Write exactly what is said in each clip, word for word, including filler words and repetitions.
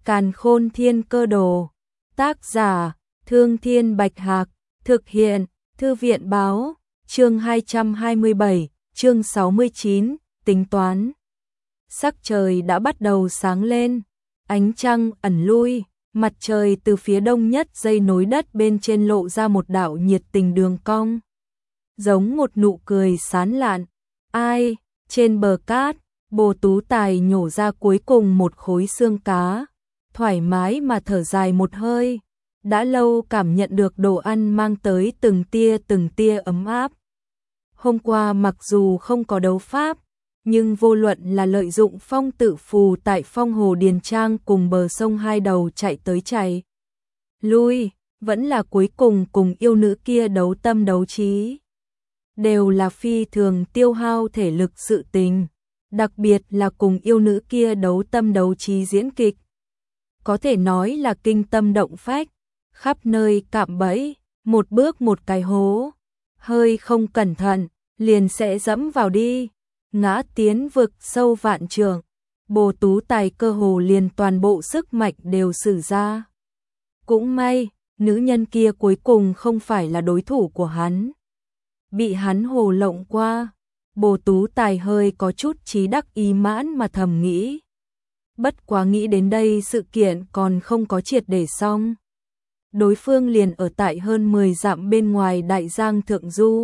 Càn Khôn Thiên Cơ Đồ. Tác giả: Thương Thiên Bạch Hạc. Thực hiện: Thư viện báo. Chương hai trăm hai mươi bảy, chương sáu mươi chín, tính toán. Sắc trời đã bắt đầu sáng lên, ánh trăng ẩn lui, mặt trời từ phía đông nhất dây nối đất bên trên lộ ra một đạo nhiệt tình đường cong, giống một nụ cười sán lạn. Ai? Trên bờ cát, Bồ Tú Tài nhổ ra cuối cùng một khối xương cá, thoải mái mà thở dài một hơi. Đã lâu cảm nhận được đồ ăn mang tới từng tia từng tia ấm áp. Hôm qua mặc dù không có đấu pháp, nhưng vô luận là lợi dụng phong tự phù tại phong hồ Điền Trang cùng bờ sông hai đầu chạy tới chạy lui, vẫn là cuối cùng cùng yêu nữ kia đấu tâm đấu trí, đều là phi thường tiêu hao thể lực sự tình, đặc biệt là cùng yêu nữ kia đấu tâm đấu trí diễn kịch. Có thể nói là kinh tâm động phách, khắp nơi cạm bẫy, một bước một cái hố, hơi không cẩn thận, liền sẽ dẫm vào đi, ngã tiến vực sâu vạn trượng. Bồ Tú Tài cơ hồ liền toàn bộ sức mạnh đều sử ra. Cũng may, nữ nhân kia cuối cùng không phải là đối thủ của hắn. Bị hắn hồ lộng qua, Bồ Tú Tài hơi có chút trí đắc ý mãn mà thầm nghĩ. Bất quá nghĩ đến đây sự kiện còn không có triệt để xong. Đối phương liền ở tại hơn mười dặm bên ngoài Đại Giang Thượng Du.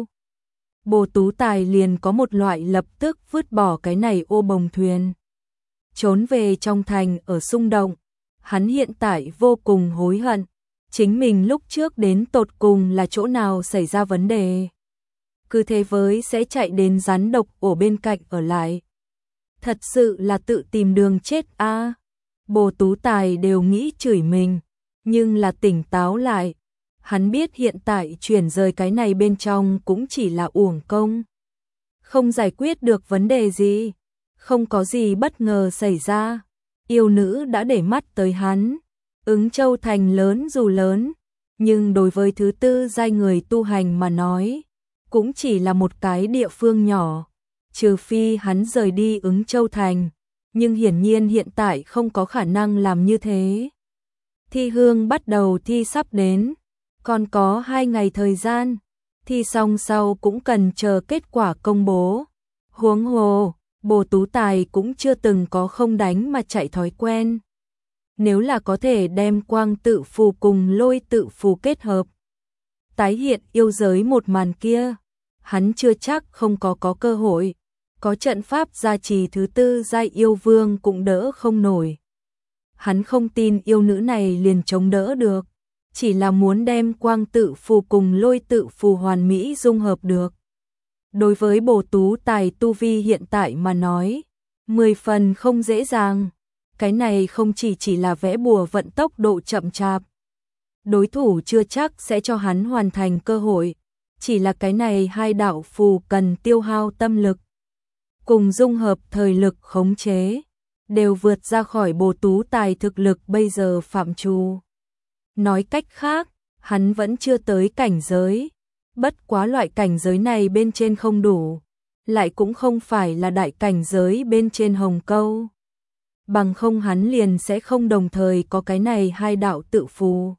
Bồ Tú Tài liền có một loại lập tức vứt bỏ cái này ô bồng thuyền, trốn về trong thành ở xung động. Hắn hiện tại vô cùng hối hận, chính mình lúc trước đến tột cùng là chỗ nào xảy ra vấn đề. Cứ thế với sẽ chạy đến rắn độc ổ bên cạnh ở lại. Thật sự là tự tìm đường chết a. À. Bồ Tú Tài đều nghĩ chửi mình, nhưng là tỉnh táo lại. Hắn biết hiện tại chuyển rời cái này bên trong cũng chỉ là uổng công. Không giải quyết được vấn đề gì, không có gì bất ngờ xảy ra. Yêu nữ đã để mắt tới hắn. Ứng Châu thành lớn dù lớn, nhưng đối với thứ tư giai người tu hành mà nói, cũng chỉ là một cái địa phương nhỏ. Trừ phi hắn rời đi Ứng Châu thành, nhưng hiển nhiên hiện tại không có khả năng làm như thế. Thi hương bắt đầu thi sắp đến, còn có hai ngày thời gian, thi xong sau cũng cần chờ kết quả công bố. Huống hồ, Bồ Tú Tài cũng chưa từng có không đánh mà chạy thói quen. Nếu là có thể đem quang tự phù cùng lôi tự phù kết hợp, tái hiện yêu giới một màn kia, hắn chưa chắc không có có cơ hội. Có trận pháp gia trì thứ tư giai yêu vương cũng đỡ không nổi. Hắn không tin yêu nữ này liền chống đỡ được, chỉ là muốn đem quang tự phù cùng lôi tự phù hoàn mỹ dung hợp được. Đối với Bồ Tú Tài tu vi hiện tại mà nói, mười phần không dễ dàng. Cái này không chỉ chỉ là vẽ bùa vận tốc độ chậm chạp. Đối thủ chưa chắc sẽ cho hắn hoàn thành cơ hội, chỉ là cái này hai đạo phù cần tiêu hao tâm lực, cùng dung hợp thời lực khống chế, đều vượt ra khỏi Bồ Tú Tài thực lực bây giờ phạm trù. Nói cách khác, hắn vẫn chưa tới cảnh giới, bất quá loại cảnh giới này bên trên không đủ, lại cũng không phải là đại cảnh giới bên trên hồng câu. Bằng không hắn liền sẽ không đồng thời có cái này hai đạo tự phù.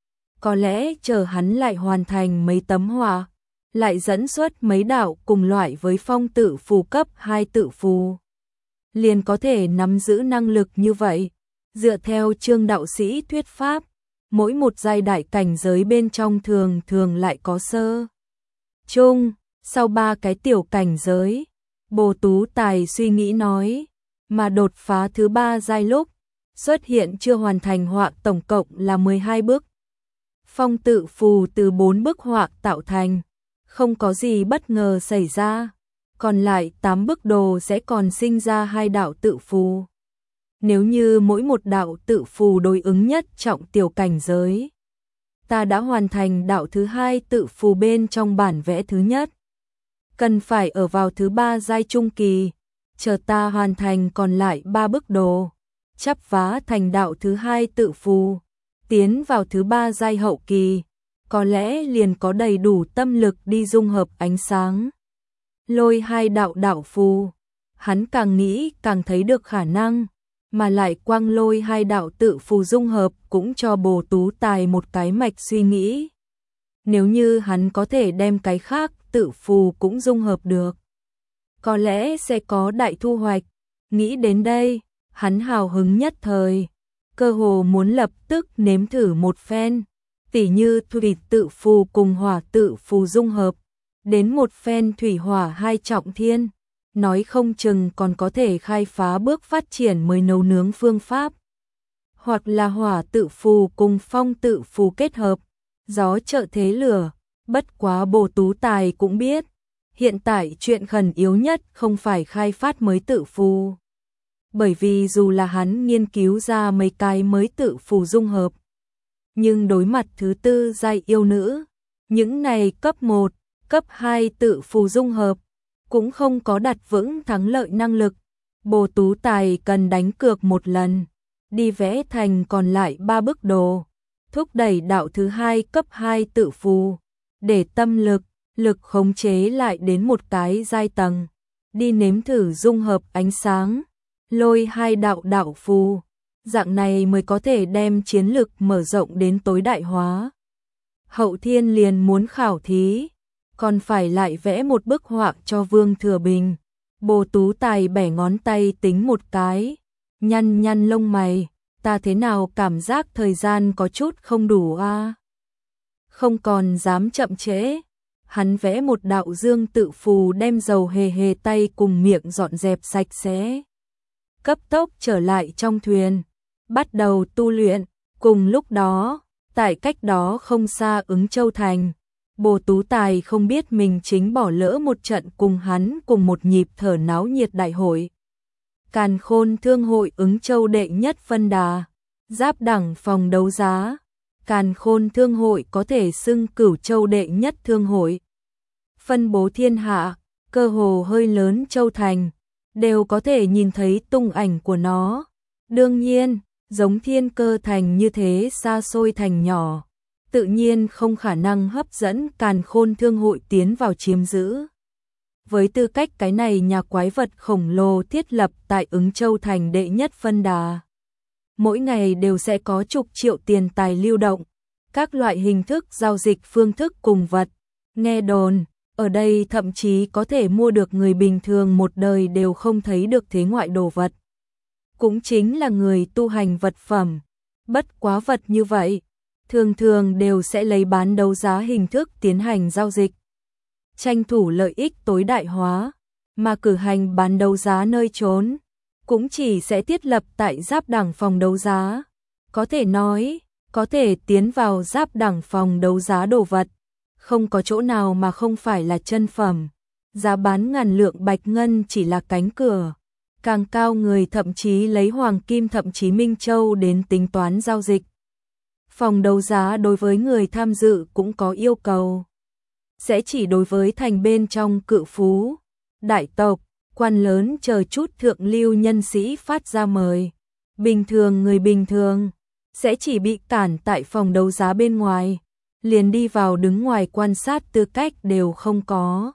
Có lẽ chờ hắn lại hoàn thành mấy tấm họa, lại dẫn xuất mấy đạo cùng loại với phong tự phù cấp hai tự phù, liền có thể nắm giữ năng lực như vậy. Dựa theo Trương đạo sĩ thuyết pháp, mỗi một giai đại cảnh giới bên trong thường thường lại có sơ, trung, sau ba cái tiểu cảnh giới. Bồ Tú Tài suy nghĩ nói, mà đột phá thứ ba giai lúc, xuất hiện chưa hoàn thành họa tổng cộng là mười hai bước. Phong tự phù từ bốn bức họa tạo thành, không có gì bất ngờ xảy ra, còn lại tám bức đồ sẽ còn sinh ra hai đạo tự phù. Nếu như mỗi một đạo tự phù đối ứng nhất trọng tiểu cảnh giới, ta đã hoàn thành đạo thứ hai tự phù bên trong bản vẽ thứ nhất, cần phải ở vào thứ ba giai trung kỳ, chờ ta hoàn thành còn lại ba bức đồ, chắp vá thành đạo thứ hai tự phù, tiến vào thứ ba giai hậu kỳ, có lẽ liền có đầy đủ tâm lực đi dung hợp ánh sáng. Lôi hai đạo đạo phù, hắn càng nghĩ càng thấy được khả năng, mà lại quang lôi hai đạo tự phù dung hợp cũng cho Bồ Tú Tài một cái mạch suy nghĩ. Nếu như hắn có thể đem cái khác tự phù cũng dung hợp được, có lẽ sẽ có đại thu hoạch. Nghĩ đến đây, hắn hào hứng nhất thời, cơ hồ muốn lập tức nếm thử một phen, tỉ như thủy tự phù cùng hỏa tự phù dung hợp, đến một phen thủy hỏa hai trọng thiên, nói không chừng còn có thể khai phá bước phát triển mới nấu nướng phương pháp. Hoặc là hỏa tự phù cùng phong tự phù kết hợp, gió trợ thế lửa, bất quá Bồ Tú Tài cũng biết, hiện tại chuyện khẩn yếu nhất không phải khai phát mới tự phù. Bởi vì dù là hắn nghiên cứu ra mấy cái mới tự phù dung hợp, nhưng đối mặt thứ tư giai yêu nữ, những này cấp một, cấp hai tự phù dung hợp, cũng không có đặt vững thắng lợi năng lực. Bồ Tú Tài cần đánh cược một lần, đi vẽ thành còn lại ba bức đồ, thúc đẩy đạo thứ hai cấp hai tự phù, để tâm lực, lực khống chế lại đến một cái giai tầng, đi nếm thử dung hợp ánh sáng, lôi hai đạo đạo phù, dạng này mới có thể đem chiến lực mở rộng đến tối đại hóa. Hậu thiên liền muốn khảo thí, còn phải lại vẽ một bức họa cho Vương Thừa Bình. Bồ Tú Tài bẻ ngón tay tính một cái, nhăn nhăn lông mày, ta thế nào cảm giác thời gian có chút không đủ a? À? Không còn dám chậm trễ, hắn vẽ một đạo dương tự phù đem dầu hề hề tay cùng miệng dọn dẹp sạch sẽ. Cấp tốc trở lại trong thuyền, bắt đầu tu luyện. Cùng lúc đó, tại cách đó không xa Ứng Châu Thành, Bồ Tú Tài không biết mình chính bỏ lỡ một trận cùng hắn cùng một nhịp thở náo nhiệt đại hội. Càn Khôn Thương hội Ứng Châu đệ nhất phân đà, giáp đẳng phòng đấu giá. Càn Khôn Thương hội có thể xưng Cửu Châu đệ nhất thương hội, phân bố thiên hạ, cơ hồ hơi lớn châu thành, đều có thể nhìn thấy tung ảnh của nó. Đương nhiên, giống Thiên Cơ thành như thế xa xôi thành nhỏ, tự nhiên không khả năng hấp dẫn Càn Khôn Thương hội tiến vào chiếm giữ. Với tư cách cái này nhà quái vật khổng lồ thiết lập tại Ứng Châu thành đệ nhất phân đà, mỗi ngày đều sẽ có chục triệu tiền tài lưu động, các loại hình thức giao dịch phương thức cùng vật. Nghe đồn, ở đây thậm chí có thể mua được người bình thường một đời đều không thấy được thế ngoại đồ vật. Cũng chính là người tu hành vật phẩm. Bất quá vật như vậy, thường thường đều sẽ lấy bán đấu giá hình thức tiến hành giao dịch, tranh thủ lợi ích tối đại hóa, mà cử hành bán đấu giá nơi trốn cũng chỉ sẽ thiết lập tại giáp đẳng phòng đấu giá. Có thể nói, có thể tiến vào giáp đẳng phòng đấu giá đồ vật, không có chỗ nào mà không phải là chân phẩm. Giá bán ngàn lượng bạch ngân chỉ là cánh cửa, càng cao người thậm chí lấy hoàng kim thậm chí Minh Châu đến tính toán giao dịch. Phòng đấu giá đối với người tham dự cũng có yêu cầu, sẽ chỉ đối với thành bên trong cự phú, đại tộc, quan lớn chờ chút thượng lưu nhân sĩ phát ra mời. Bình thường người bình thường sẽ chỉ bị cản tại phòng đấu giá bên ngoài, liền đi vào đứng ngoài quan sát tư cách đều không có.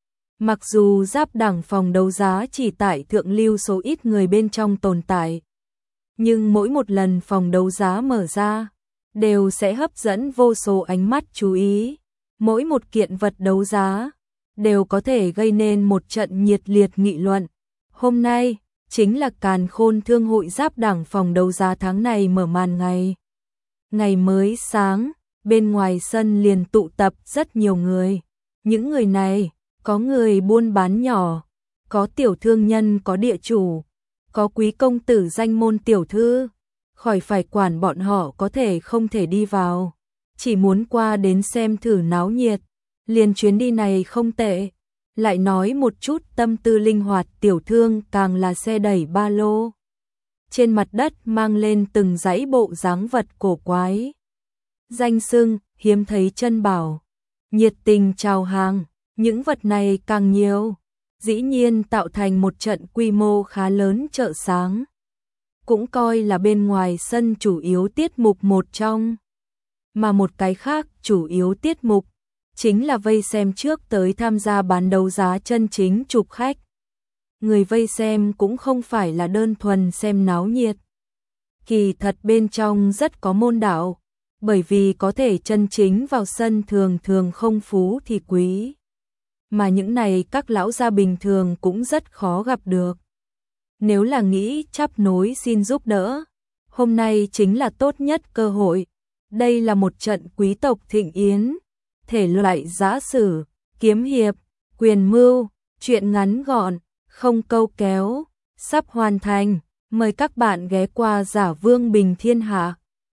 Mặc dù giáp đẳng phòng đấu giá chỉ tại thượng lưu số ít người bên trong tồn tại, nhưng mỗi một lần phòng đấu giá mở ra, đều sẽ hấp dẫn vô số ánh mắt chú ý. Mỗi một kiện vật đấu giá đều có thể gây nên một trận nhiệt liệt nghị luận. Hôm nay chính là Càn Khôn Thương hội giáp đẳng phòng đấu giá tháng này mở màn ngày. Ngày mới sáng, bên ngoài sân liền tụ tập rất nhiều người. Những người này, có người buôn bán nhỏ, có tiểu thương nhân, có địa chủ, có quý công tử danh môn tiểu thư. Khỏi phải quản bọn họ có thể không thể đi vào, chỉ muốn qua đến xem thử náo nhiệt. Liền chuyến đi này không tệ. Lại nói một chút tâm tư linh hoạt tiểu thương càng là xe đẩy ba lô, trên mặt đất mang lên từng dãy bộ dáng vật cổ quái, danh xưng hiếm thấy chân bảo, nhiệt tình chào hàng. Những vật này càng nhiều, dĩ nhiên tạo thành một trận quy mô khá lớn chợ sáng, cũng coi là bên ngoài sân chủ yếu tiết mục một trong. Mà một cái khác chủ yếu tiết mục chính là vây xem trước tới tham gia bán đấu giá chân chính chụp khách. người vây xem cũng không phải là đơn thuần xem náo nhiệt. Kỳ thật bên trong rất có môn đạo, bởi vì có thể chân chính vào sân thường thường không phú thì quý. Mà những này các lão gia bình thường cũng rất khó gặp được. Nếu là nghĩ chắp nối xin giúp đỡ, hôm nay chính là tốt nhất cơ hội. Đây là một trận quý tộc thịnh yến, thể loại giã sử, kiếm hiệp, quyền mưu, chuyện ngắn gọn, không câu kéo, sắp hoàn thành. Mời các bạn ghé qua Giả Vương Bình Thiên Hạ.